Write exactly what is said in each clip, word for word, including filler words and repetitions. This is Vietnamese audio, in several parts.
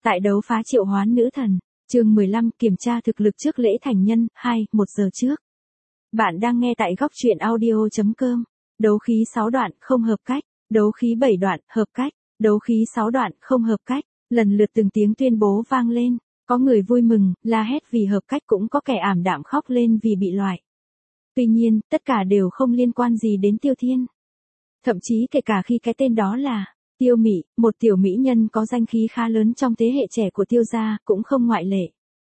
Tại đấu phá triệu hoán nữ thần, chương mười lăm kiểm tra thực lực trước lễ thành nhân, hai, một giờ trước. Bạn đang nghe tại góc truyện audio.com. Đấu khí sáu đoạn, không hợp cách. Đấu khí bảy đoạn, hợp cách. Đấu khí sáu đoạn, không hợp cách. Lần lượt từng tiếng tuyên bố vang lên. Có người vui mừng, la hét vì hợp cách, cũng có kẻ ảm đạm khóc lên vì bị loại. Tuy nhiên, tất cả đều không liên quan gì đến Tiêu Thiên. Thậm chí kể cả khi cái tên đó là Tiêu Mị, một tiểu mỹ nhân có danh khí khá lớn trong thế hệ trẻ của Tiêu gia, cũng không ngoại lệ.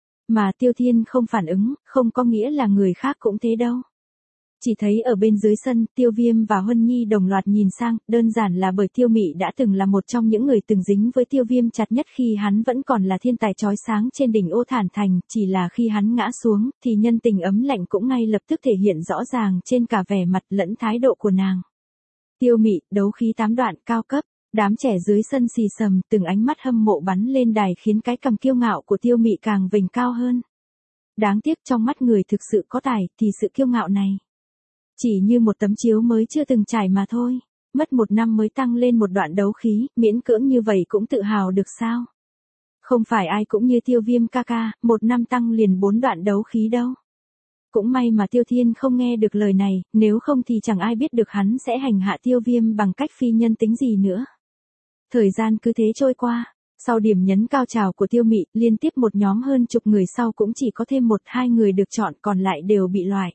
Mà Tiêu Thiên không phản ứng, không có nghĩa là người khác cũng thế đâu. Chỉ thấy ở bên dưới sân, Tiêu Viêm và Huân Nhi đồng loạt nhìn sang, đơn giản là bởi Tiêu Mị đã từng là một trong những người từng dính với Tiêu Viêm chặt nhất khi hắn vẫn còn là thiên tài chói sáng trên đỉnh Ô Thản Thành, chỉ là khi hắn ngã xuống, thì nhân tình ấm lạnh cũng ngay lập tức thể hiện rõ ràng trên cả vẻ mặt lẫn thái độ của nàng. Tiêu Mị, đấu khí tám đoạn, cao cấp. Đám trẻ dưới sân xì xầm, từng ánh mắt hâm mộ bắn lên đài khiến cái cằm kiêu ngạo của Tiêu Mị càng vểnh cao hơn. Đáng tiếc trong mắt người thực sự có tài, thì sự kiêu ngạo này chỉ như một tấm chiếu mới chưa từng trải mà thôi. Mất một năm mới tăng lên một đoạn đấu khí, miễn cưỡng như vậy cũng tự hào được sao? Không phải ai cũng như Tiêu Viêm ca ca, một năm tăng liền bốn đoạn đấu khí đâu. Cũng may mà Tiêu Thiên không nghe được lời này, nếu không thì chẳng ai biết được hắn sẽ hành hạ Tiêu Viêm bằng cách phi nhân tính gì nữa. Thời gian cứ thế trôi qua, sau điểm nhấn cao trào của Tiêu Mị, liên tiếp một nhóm hơn chục người sau cũng chỉ có thêm một hai người được chọn, còn lại đều bị loại.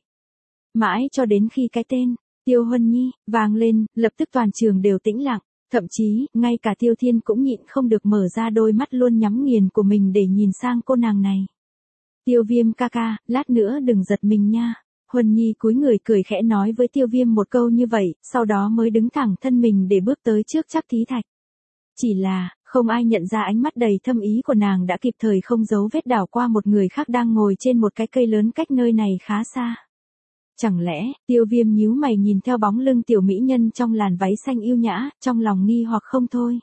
Mãi cho đến khi cái tên Tiêu Huân Nhi vang lên, lập tức toàn trường đều tĩnh lặng, thậm chí, ngay cả Tiêu Thiên cũng nhịn không được mở ra đôi mắt luôn nhắm nghiền của mình để nhìn sang cô nàng này. Tiêu Viêm ca ca, lát nữa đừng giật mình nha. Huân Nhi cúi người cười khẽ nói với Tiêu Viêm một câu như vậy, sau đó mới đứng thẳng thân mình để bước tới trước Trác Thí Thạch. Chỉ là, không ai nhận ra ánh mắt đầy thâm ý của nàng đã kịp thời không giấu vết đảo qua một người khác đang ngồi trên một cái cây lớn cách nơi này khá xa. Chẳng lẽ, Tiêu Viêm nhíu mày nhìn theo bóng lưng tiểu mỹ nhân trong làn váy xanh yêu nhã, trong lòng nghi hoặc không thôi.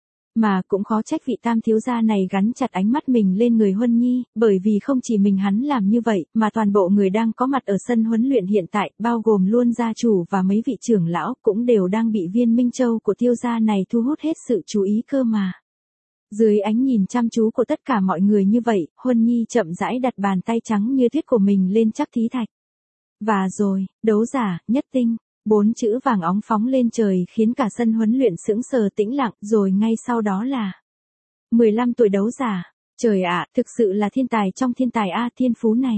Mà cũng khó trách vị tam thiếu gia này gắn chặt ánh mắt mình lên người Huân Nhi, bởi vì không chỉ mình hắn làm như vậy, mà toàn bộ người đang có mặt ở sân huấn luyện hiện tại, bao gồm luôn gia chủ và mấy vị trưởng lão, cũng đều đang bị viên Minh Châu của Tiêu gia này thu hút hết sự chú ý cơ mà. Dưới ánh nhìn chăm chú của tất cả mọi người như vậy, Huân Nhi chậm rãi đặt bàn tay trắng như tuyết của mình lên Trác Thí Thạch. Và rồi, đấu giả, nhất tinh. Bốn chữ vàng óng phóng lên trời khiến cả sân huấn luyện sững sờ tĩnh lặng, rồi ngay sau đó là mười lăm tuổi đấu giả. Trời ạ, thực sự là thiên tài trong thiên tài a, thiên phú này.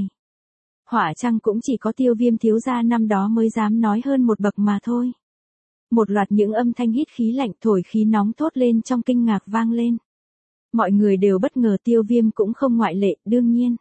Hỏa chăng cũng chỉ có Tiêu Viêm thiếu gia năm đó mới dám nói hơn một bậc mà thôi. Một loạt những âm thanh hít khí lạnh thổi khí nóng thốt lên trong kinh ngạc vang lên. Mọi người đều bất ngờ, Tiêu Viêm cũng không ngoại lệ, đương nhiên.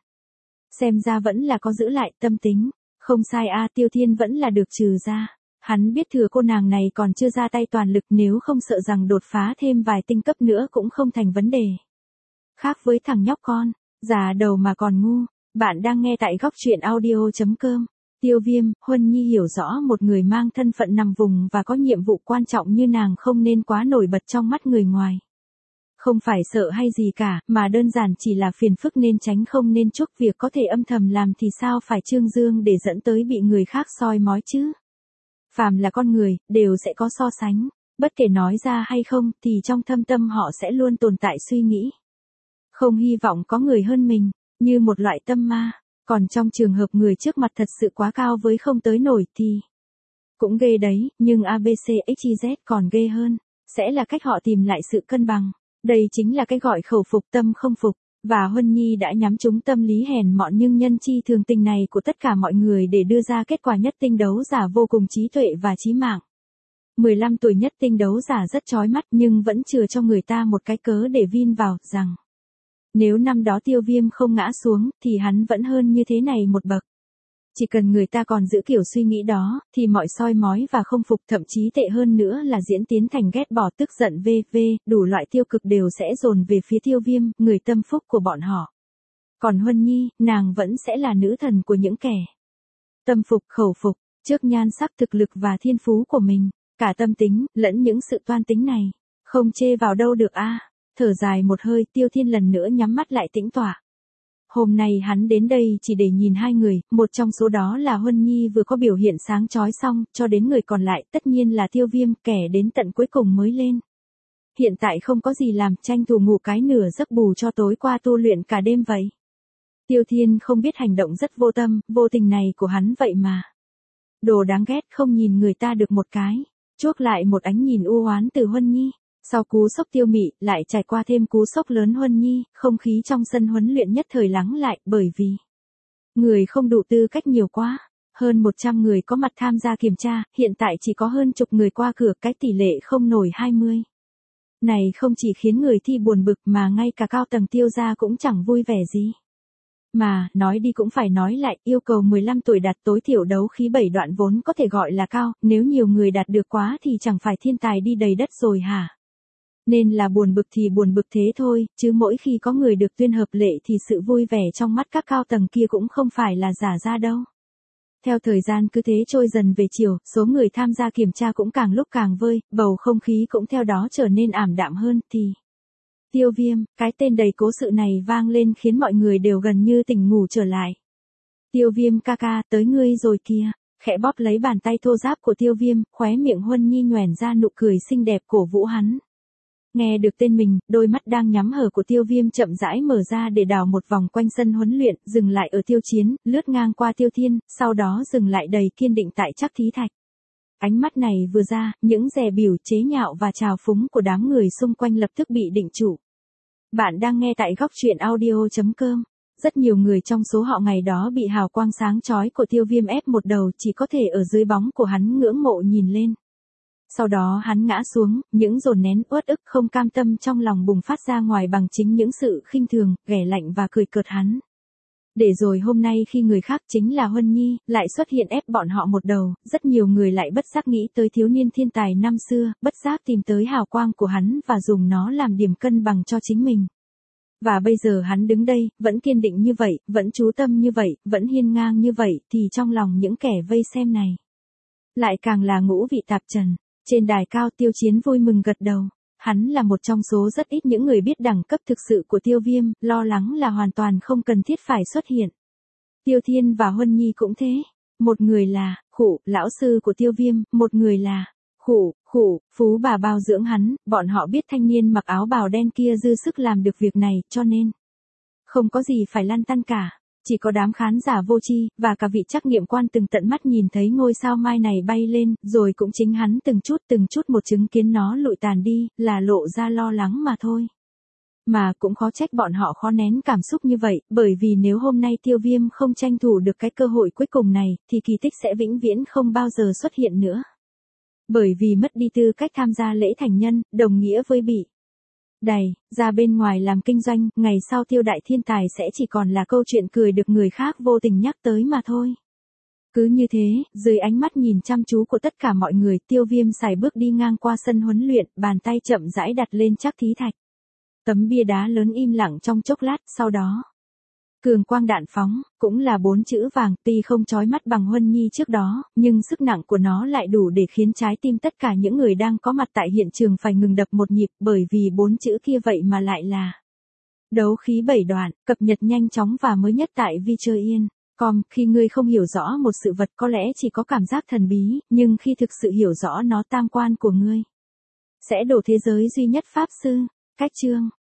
Xem ra vẫn là có giữ lại tâm tính. Không sai a, Tiêu Thiên vẫn là được trừ ra. Hắn biết thừa cô nàng này còn chưa ra tay toàn lực, nếu không sợ rằng đột phá thêm vài tinh cấp nữa cũng không thành vấn đề. Khác với thằng nhóc con, già đầu mà còn ngu, bạn đang nghe tại góc truyện audio.com. Tiêu Viêm, Huân Nhi hiểu rõ một người mang thân phận nằm vùng và có nhiệm vụ quan trọng như nàng không nên quá nổi bật trong mắt người ngoài. Không phải sợ hay gì cả, mà đơn giản chỉ là phiền phức nên tránh không nên chuốc, việc có thể âm thầm làm thì sao phải trương dương để dẫn tới bị người khác soi mói chứ. Phàm là con người, đều sẽ có so sánh, bất kể nói ra hay không, thì trong thâm tâm họ sẽ luôn tồn tại suy nghĩ. Không hy vọng có người hơn mình, như một loại tâm ma, còn trong trường hợp người trước mặt thật sự quá cao với không tới nổi thì cũng ghê đấy, nhưng a bê xê ích y dét còn ghê hơn, sẽ là cách họ tìm lại sự cân bằng. Đây chính là cái gọi khẩu phục tâm không phục. Và Huân Nhi đã nhắm trúng tâm lý hèn mọn nhưng nhân chi thường tình này của tất cả mọi người để đưa ra kết quả nhất tinh đấu giả vô cùng trí tuệ và chí mạng. mười lăm tuổi nhất tinh đấu giả rất chói mắt nhưng vẫn chừa cho người ta một cái cớ để vin vào, rằng nếu năm đó Tiêu Viêm không ngã xuống, thì hắn vẫn hơn như thế này một bậc. Chỉ cần người ta còn giữ kiểu suy nghĩ đó, thì mọi soi mói và không phục, thậm chí tệ hơn nữa là diễn tiến thành ghét bỏ, tức giận, vv, đủ loại tiêu cực đều sẽ dồn về phía Tiêu Viêm, người tâm phúc của bọn họ. Còn Huân Nhi, nàng vẫn sẽ là nữ thần của những kẻ tâm phục khẩu phục, trước nhan sắc thực lực và thiên phú của mình, cả tâm tính, lẫn những sự toan tính này. Không chê vào đâu được a. Thở dài một hơi, Tiêu Thiên lần nữa nhắm mắt lại tĩnh tọa. Hôm nay hắn đến đây chỉ để nhìn hai người, một trong số đó là Huân Nhi vừa có biểu hiện sáng chói xong, cho đến người còn lại tất nhiên là Tiêu Viêm, kẻ đến tận cuối cùng mới lên hiện tại không có gì làm, tranh thủ ngủ cái nửa giấc bù cho tối qua tu luyện cả đêm vậy. Tiêu Thiên không biết hành động rất vô tâm, vô tình này của hắn vậy mà. Đồ đáng ghét, không nhìn người ta được một cái. Chuốc lại một ánh nhìn u oán từ Huân Nhi. Sau cú sốc Tiêu Mị, lại trải qua thêm cú sốc lớn Huân Nhi, không khí trong sân huấn luyện nhất thời lắng lại, bởi vì người không đủ tư cách nhiều quá. Hơn một trăm người có mặt tham gia kiểm tra, hiện tại chỉ có hơn chục người qua cửa, cái tỷ lệ không nổi hai mươi. Này không chỉ khiến người thi buồn bực mà ngay cả cao tầng Tiêu gia cũng chẳng vui vẻ gì. Mà, nói đi cũng phải nói lại, yêu cầu mười lăm tuổi đạt tối thiểu đấu khí bảy đoạn vốn có thể gọi là cao, nếu nhiều người đạt được quá thì chẳng phải thiên tài đi đầy đất rồi hả? Nên là buồn bực thì buồn bực thế thôi, chứ mỗi khi có người được tuyên hợp lệ thì sự vui vẻ trong mắt các cao tầng kia cũng không phải là giả ra đâu. Theo thời gian cứ thế trôi dần về chiều, số người tham gia kiểm tra cũng càng lúc càng vơi, bầu không khí cũng theo đó trở nên ảm đạm hơn, thì Tiêu Viêm, cái tên đầy cố sự này vang lên khiến mọi người đều gần như tỉnh ngủ trở lại. Tiêu Viêm ca ca, tới ngươi rồi kìa. Khẽ bóp lấy bàn tay thô ráp của Tiêu Viêm, khóe miệng Huân Nhi nhoẻn ra nụ cười xinh đẹp cổ vũ hắn. Nghe được tên mình, đôi mắt đang nhắm hờ của Tiêu Viêm chậm rãi mở ra để đào một vòng quanh sân huấn luyện, dừng lại ở Tiêu Chiến, lướt ngang qua Tiêu Thiên, sau đó dừng lại đầy kiên định tại Trắc Thí Thạch. Ánh mắt này vừa ra, những dè bỉu, chế nhạo và trào phúng của đám người xung quanh lập tức bị định trụ. Bạn đang nghe tại góc truyện audio chấm com. Rất nhiều người trong số họ ngày đó bị hào quang sáng chói của Tiêu Viêm ép một đầu, chỉ có thể ở dưới bóng của hắn ngưỡng mộ nhìn lên. Sau đó hắn ngã xuống, những dồn nén uất ức không cam tâm trong lòng bùng phát ra ngoài bằng chính những sự khinh thường, ghẻ lạnh và cười cợt hắn. Để rồi hôm nay khi người khác chính là Huân Nhi, lại xuất hiện ép bọn họ một đầu, rất nhiều người lại bất giác nghĩ tới thiếu niên thiên tài năm xưa, bất giác tìm tới hào quang của hắn và dùng nó làm điểm cân bằng cho chính mình. Và bây giờ hắn đứng đây, vẫn kiên định như vậy, vẫn chú tâm như vậy, vẫn hiên ngang như vậy, thì trong lòng những kẻ vây xem này lại càng là ngũ vị tạp trần. Trên đài cao Tiêu Chiến vui mừng gật đầu. Hắn là một trong số rất ít những người biết đẳng cấp thực sự của Tiêu Viêm, lo lắng là hoàn toàn không cần thiết phải xuất hiện. Tiêu Thiên và Huân Nhi cũng thế. Một người là, khụ, lão sư của Tiêu Viêm, một người là, khụ, khụ, phú bà bao dưỡng hắn, bọn họ biết thanh niên mặc áo bào đen kia dư sức làm được việc này, cho nên không có gì phải lăn tăn cả. Chỉ có đám khán giả vô tri, và cả vị trắc nghiệm quan từng tận mắt nhìn thấy ngôi sao mai này bay lên, rồi cũng chính hắn từng chút từng chút một chứng kiến nó lụi tàn đi, là lộ ra lo lắng mà thôi. Mà cũng khó trách bọn họ khó nén cảm xúc như vậy, bởi vì nếu hôm nay Tiêu Viêm không tranh thủ được cái cơ hội cuối cùng này, thì kỳ tích sẽ vĩnh viễn không bao giờ xuất hiện nữa. Bởi vì mất đi tư cách tham gia lễ thành nhân, đồng nghĩa với bị đày ra bên ngoài làm kinh doanh, ngày sau Tiêu đại thiên tài sẽ chỉ còn là câu chuyện cười được người khác vô tình nhắc tới mà thôi. Cứ như thế, dưới ánh mắt nhìn chăm chú của tất cả mọi người, Tiêu Viêm sải bước đi ngang qua sân huấn luyện, bàn tay chậm rãi đặt lên Trắc Thí Thạch. Tấm bia đá lớn im lặng trong chốc lát, sau đó cường quang đạn phóng, cũng là bốn chữ vàng, tuy không chói mắt bằng Huân Nhi trước đó, nhưng sức nặng của nó lại đủ để khiến trái tim tất cả những người đang có mặt tại hiện trường phải ngừng đập một nhịp, bởi vì bốn chữ kia vậy mà lại là đấu khí bảy đoạn, cập nhật nhanh chóng và mới nhất tại Vichoyen. Com, khi ngươi không hiểu rõ một sự vật có lẽ chỉ có cảm giác thần bí, nhưng khi thực sự hiểu rõ nó tam quan của ngươi sẽ đổ thế giới duy nhất pháp sư. Cách chương